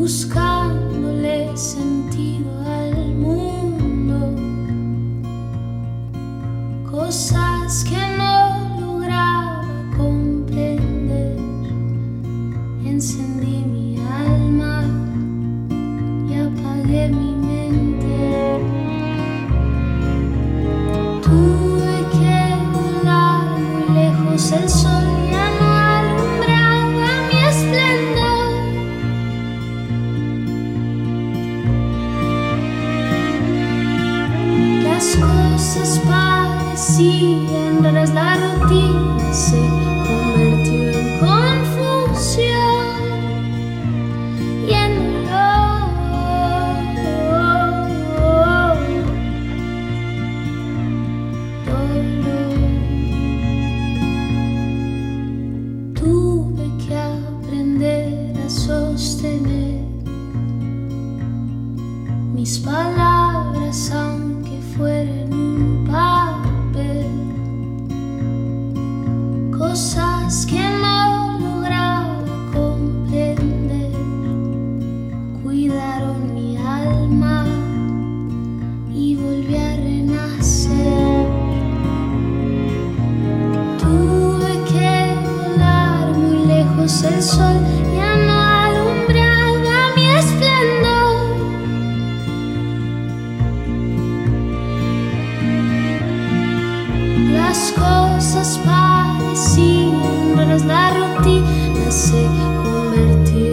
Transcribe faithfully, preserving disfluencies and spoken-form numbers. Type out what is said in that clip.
buscándole sentido al mundo, cosas que no lograba comprender. Encendí mi alma y apagué mi mente. Tuve que volar muy lejos, el sol ya no alumbraba mi esplendor. Las cosas parecían raras, la rutina se convirtió en confusión y en dolor. Dolor. Tuve que aprender a sostener mis palabras, aunque fueran un papel, cosas que no lograba comprender. Cuidaron mi alma y volví a renacer. Tuve que volar muy lejos, el sol ya no alumbraba mi esplendor. Las cosas parecían raras, la rutina se convirtió